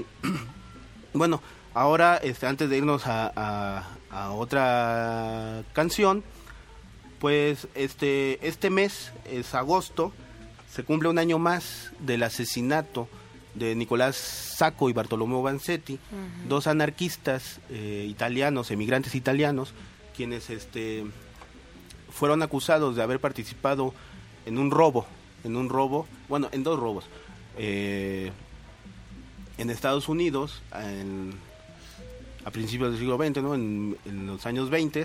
Y bueno, ahora antes de irnos a otra canción, pues este mes es agosto, se cumple un año más del asesinato de Nicolás Sacco y Bartolomeo Vanzetti, dos anarquistas italianos, emigrantes italianos, quienes fueron acusados de haber participado en un robo, bueno, en dos robos, en Estados Unidos, a principios del siglo XX, ¿no? En los años 20.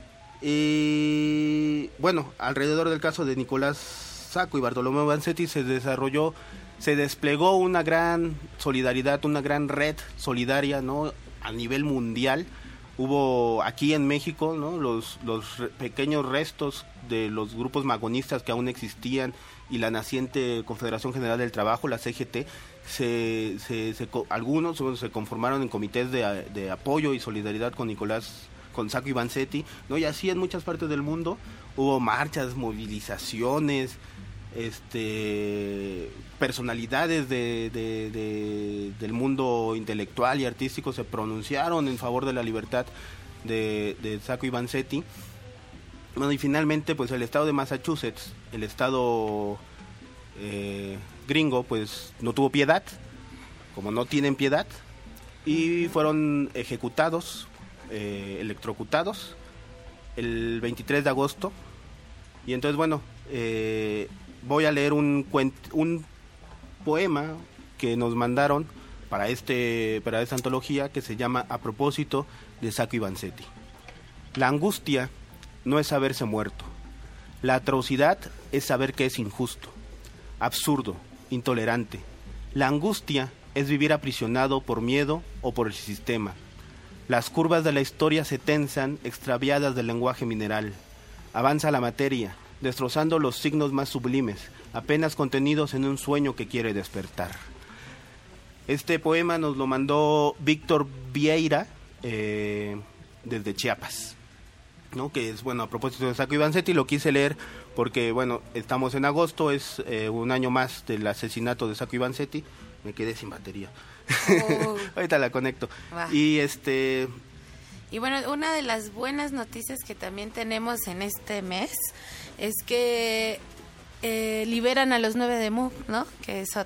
Y bueno, alrededor del caso de Nicolás Sacco y Bartolomeo Vanzetti se desplegó una gran solidaridad, una gran red solidaria, ¿no? A nivel mundial. Hubo aquí en México, ¿no? Los pequeños restos de los grupos magonistas que aún existían y la naciente Confederación General del Trabajo, la CGT, algunos se conformaron en comités de apoyo y solidaridad con Sacco y Vanzetti, ¿no? Y así en muchas partes del mundo hubo marchas, movilizaciones, personalidades del mundo intelectual y artístico se pronunciaron en favor de la libertad de Sacco y Vanzetti. Bueno, y finalmente pues el estado de Massachusetts, el estado gringo, pues no tuvo piedad, como no tienen piedad, y fueron ejecutados, electrocutados el 23 de agosto. Y entonces bueno, voy a leer un poema que nos mandaron para esta antología, que se llama A propósito de Sacco y Vanzetti. La angustia no es saberse muerto. La atrocidad es saber que es injusto, absurdo, intolerante. La angustia es vivir aprisionado por miedo o por el sistema. Las curvas de la historia se tensan, extraviadas del lenguaje mineral. Avanza la materia, destrozando los signos más sublimes, apenas contenidos en un sueño que quiere despertar. Este poema nos lo mandó Víctor Vieira desde Chiapas, ¿no? Que es, bueno, a propósito de Sacco y Vanzetti, lo quise leer porque, bueno, estamos en agosto, es un año más del asesinato de Sacco y Vanzetti. Me quedé sin batería. Ahorita la conecto. Va. Y Y bueno, una de las buenas noticias que también tenemos en este mes es que liberan a los 9 de MUB, ¿no? Que es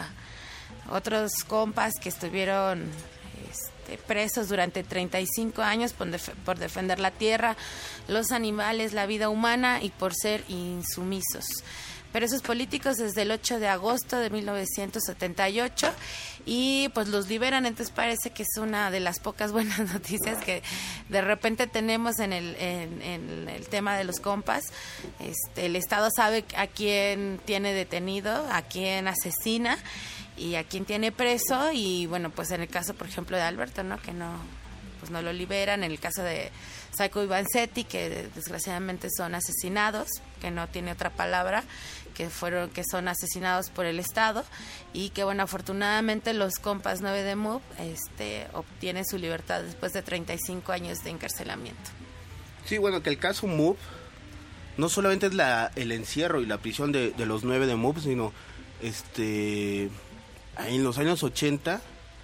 otros compas que estuvieron presos durante 35 años por defender la tierra, los animales, la vida humana y por ser insumisos. Presos políticos desde el 8 de agosto de 1978 y pues los liberan. Entonces parece que es una de las pocas buenas noticias que de repente tenemos en el tema de los compas. El Estado sabe a quién tiene detenido, a quién asesina y a quién tiene preso. Y bueno, pues en el caso, por ejemplo, de Alberto, ¿no? Que no lo liberan. En el caso de Sacco y Vanzetti, que desgraciadamente son asesinados, que no tiene otra palabra, que son asesinados por el Estado, y que bueno, afortunadamente los compas 9 de MUB obtienen su libertad después de 35 años de encarcelamiento. sí, bueno, que el caso MUB no solamente es el encierro y la prisión de los 9 de MUB, sino en los años 80,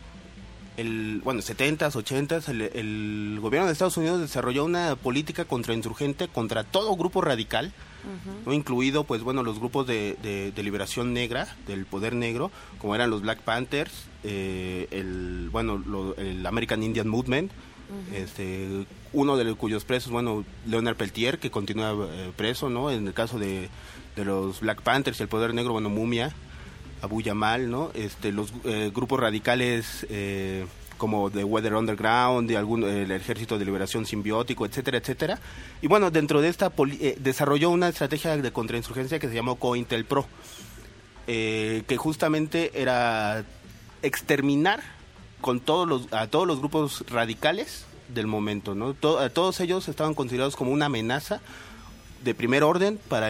70s, 80s, el gobierno de Estados Unidos desarrolló una política contrainsurgente contra todo grupo radical, ¿no? Incluido, pues bueno, los grupos de liberación negra, del poder negro, como eran los Black Panthers, el American Indian Movement, uno de cuyos presos, bueno, Leonard Peltier, que continúa preso, ¿no? En el caso de los Black Panthers y el poder negro, bueno, Mumia, Abu Jamal, ¿no? Los grupos radicales como The Weather Underground, el Ejército de Liberación Simbiótico, etcétera, etcétera. Y bueno, dentro de esta desarrolló una estrategia de contrainsurgencia que se llamó COINTELPRO, que justamente era exterminar a todos los grupos radicales del momento, ¿no? Todos ellos estaban considerados como una amenaza de primer orden para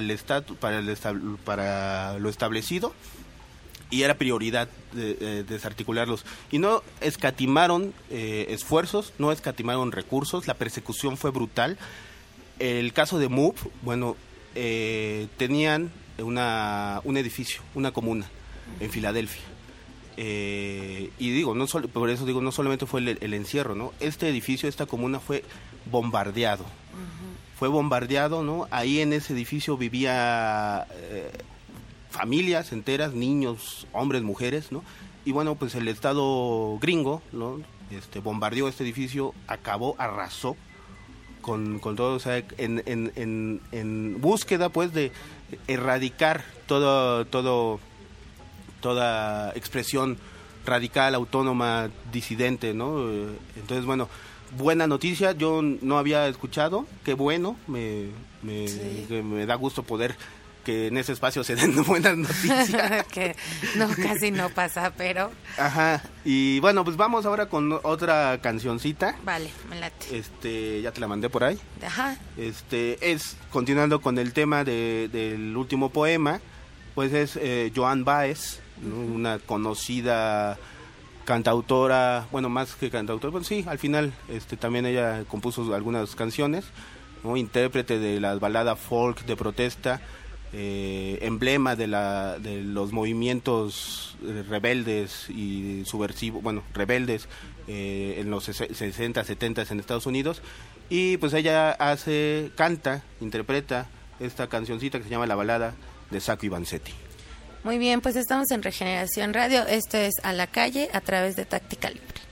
lo establecido, y era prioridad desarticularlos. Y no escatimaron esfuerzos, no escatimaron recursos, la persecución fue brutal. El caso de MUB, bueno, tenían un edificio, una comuna en Filadelfia. y digo, por eso digo, no solamente fue el encierro, ¿no? Este edificio, esta comuna fue bombardeado. Fue bombardeado, ¿no? Ahí en ese edificio vivía familias enteras, niños, hombres, mujeres, ¿no? Y bueno, pues el Estado gringo, ¿no? Bombardeó este edificio, arrasó con todo, o sea, en búsqueda, pues, de erradicar toda expresión radical, autónoma, disidente, ¿no? Entonces, bueno, buena noticia, yo no había escuchado, qué bueno, me da gusto poder que en ese espacio se den buenas noticias. Que no, casi no pasa, pero... Ajá, y bueno, pues vamos ahora con otra cancioncita. Vale, me late. Ya te la mandé por ahí. Ajá. Es, continuando con el tema del último poema, pues es Joan Baez, ¿no? Una conocida cantautora, bueno, más que cantautora, pues sí, al final también ella compuso algunas canciones, ¿no? Intérprete de la balada folk de protesta, emblema de los movimientos rebeldes y subversivos, bueno, rebeldes en los 60, 70 en Estados Unidos, y pues ella interpreta esta cancioncita que se llama La balada de Sacco y Vanzetti. Muy bien, pues estamos en Regeneración Radio, esto es A la Calle a través de Táctica Libre.